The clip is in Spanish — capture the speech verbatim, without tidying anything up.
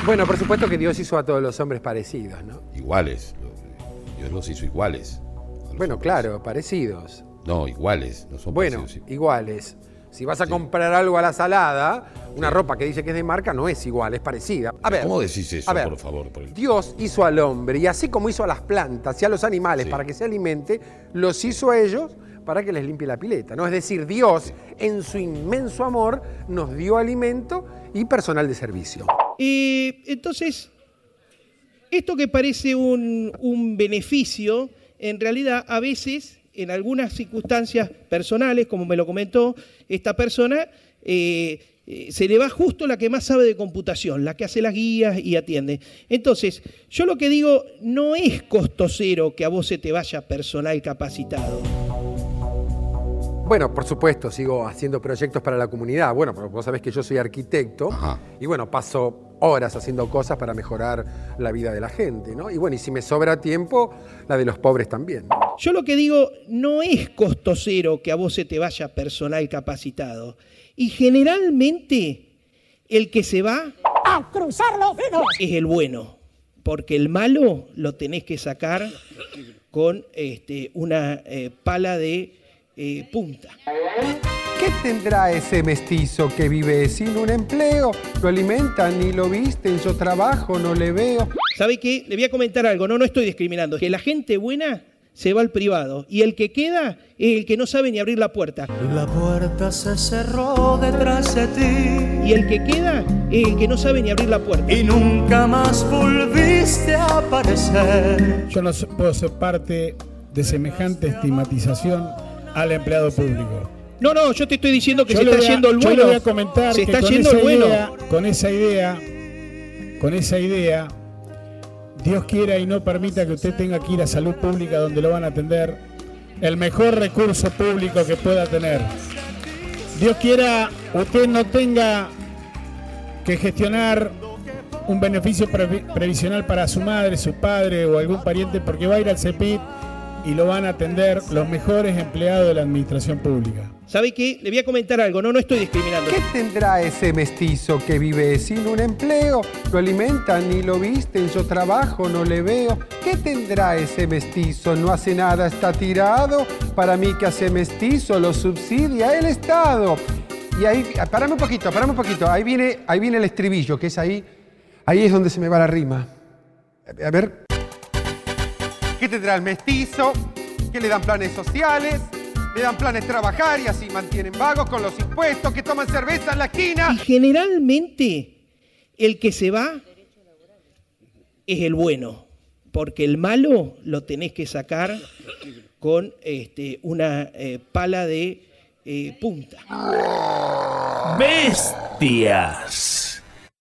Bueno, por supuesto que Dios hizo a todos los hombres parecidos, ¿no? Iguales. Dios los hizo iguales. Bueno, hombres. claro, parecidos. No, iguales. No son bueno, parecidos. iguales. Si vas a Sí. comprar algo a la salada, una Sí. ropa que dice que es de marca no es igual, es parecida. A ver, ¿Cómo decís eso, a ver, por favor? Por el... Dios hizo al hombre y así como hizo a las plantas y a los animales Sí. para que se alimente, los hizo a ellos para que les limpie la pileta, ¿no? Es decir, Dios, sí. en su inmenso amor, nos dio alimento y personal de servicio. Eh, entonces, esto que parece un, un beneficio, en realidad a veces, en algunas circunstancias personales, como me lo comentó esta persona, eh, eh, se le va justo la que más sabe de computación, la que hace las guías y atiende. Entonces, yo lo que digo, no es costo cero que a vos se te vaya personal capacitado. Bueno, por supuesto, sigo haciendo proyectos para la comunidad. Bueno, pero vos sabés que yo soy arquitecto. Ajá. Y bueno, paso horas haciendo cosas para mejorar la vida de la gente, ¿no? Y bueno, y si me sobra tiempo, la de los pobres también. Yo lo que digo, no es costo cero que a vos se te vaya personal capacitado. Y generalmente el que se va a cruzar los dedos es el bueno, porque el malo lo tenés que sacar con este, una eh, pala de eh, punta. ¿Qué tendrá ese mestizo que vive sin un empleo? Lo alimentan ni lo visten, yo trabajo, no le veo. ¿Sabe qué? Le voy a comentar algo, no, no estoy discriminando. Que la gente buena se va al privado y el que queda es el que no sabe ni abrir la puerta. La puerta se cerró detrás de ti y el que queda es el que no sabe ni abrir la puerta. Y nunca más volviste a aparecer. Yo no puedo ser parte de semejante estigmatización al empleado público. No, no, yo te estoy diciendo que yo se está a, yendo el bueno. Yo le voy a comentar se que está con yendo esa el bueno. Idea, con esa idea, con esa idea, Dios quiera y no permita que usted tenga que ir a salud pública donde lo van a atender el mejor recurso público que pueda tener. Dios quiera usted no tenga que gestionar un beneficio pre- previsional para su madre, su padre o algún pariente porque va a ir al CEPIT y lo van a atender los mejores empleados de la administración pública. ¿Sabe qué? Le voy a comentar algo, no, no estoy discriminando. ¿Qué tendrá ese mestizo que vive sin un empleo? Lo alimentan ni lo visten, yo trabajo, no le veo. ¿Qué tendrá ese mestizo? No hace nada, está tirado. Para mí que hace mestizo lo subsidia el Estado. Y ahí, parame un poquito, parame un poquito. Ahí viene, ahí viene el estribillo, que es ahí. Ahí es donde se me va la rima. A ver. ¿Qué tendrá el mestizo? ¿Que le dan planes sociales? Le dan planes trabajar y así mantienen vagos con los impuestos, que toman cerveza en la esquina. Y generalmente el que se va es el bueno, porque el malo lo tenés que sacar con este, una eh, pala de eh, punta. ¡Bestias!